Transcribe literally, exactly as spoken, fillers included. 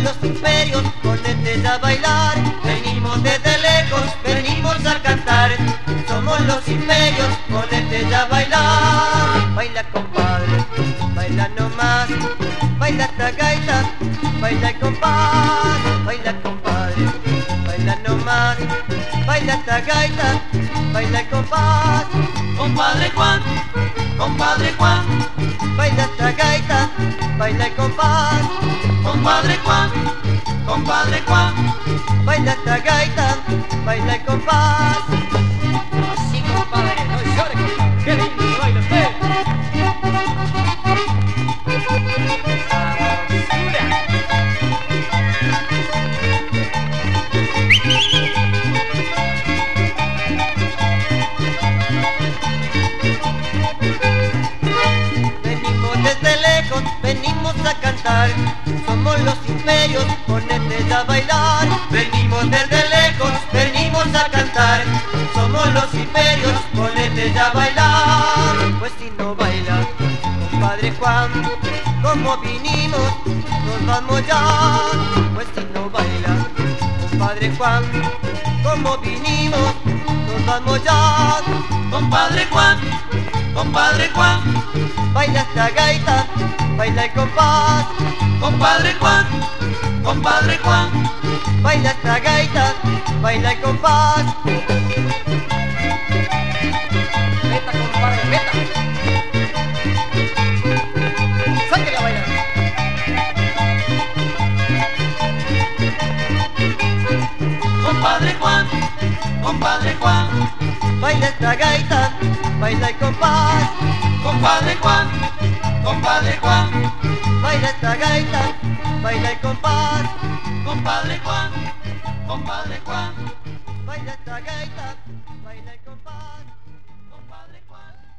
los imperios, ponete ya a bailar. Venimos desde lejos, venimos a cantar. Somos los imperios, ponete ya a bailar. Baila compadre, baila nomás, baila esta gaita, baila el compás. Baila compadre, baila nomás, baila esta gaita, baila el compás. Compadre Juan, compadre Juan, baila esta gaita, baila el compás. compadre Juan, compadre Juan. Baila esta gaita, baila el compás. Así, compadre, no llore, compadre. ¡Qué lindo baila usted! Venimos desde lejos, venimos a cantar. Somos los imperios, ponete ya a bailar. Venimos desde lejos, venimos a cantar. Somos los imperios, ponete ya a bailar. Pues si no baila, compadre Juan, como vinimos, nos vamos ya. Pues si no baila, compadre Juan, como vinimos, nos vamos ya. Compadre Juan, compadre Juan, Baila esta gaita, baila el compás. compadre Juan, compadre Juan. Baila esta gaita, baila el compás. Meta, compadre, meta. Sáquela a bailar. Compadre Juan, compadre Juan, Baila esta gaita, baila el compás. compadre Juan, compadre Juan, Baila esta gaita, baila el compás. compadre Juan, compadre Juan, Baila esta gaita, baila el compás. compadre Juan.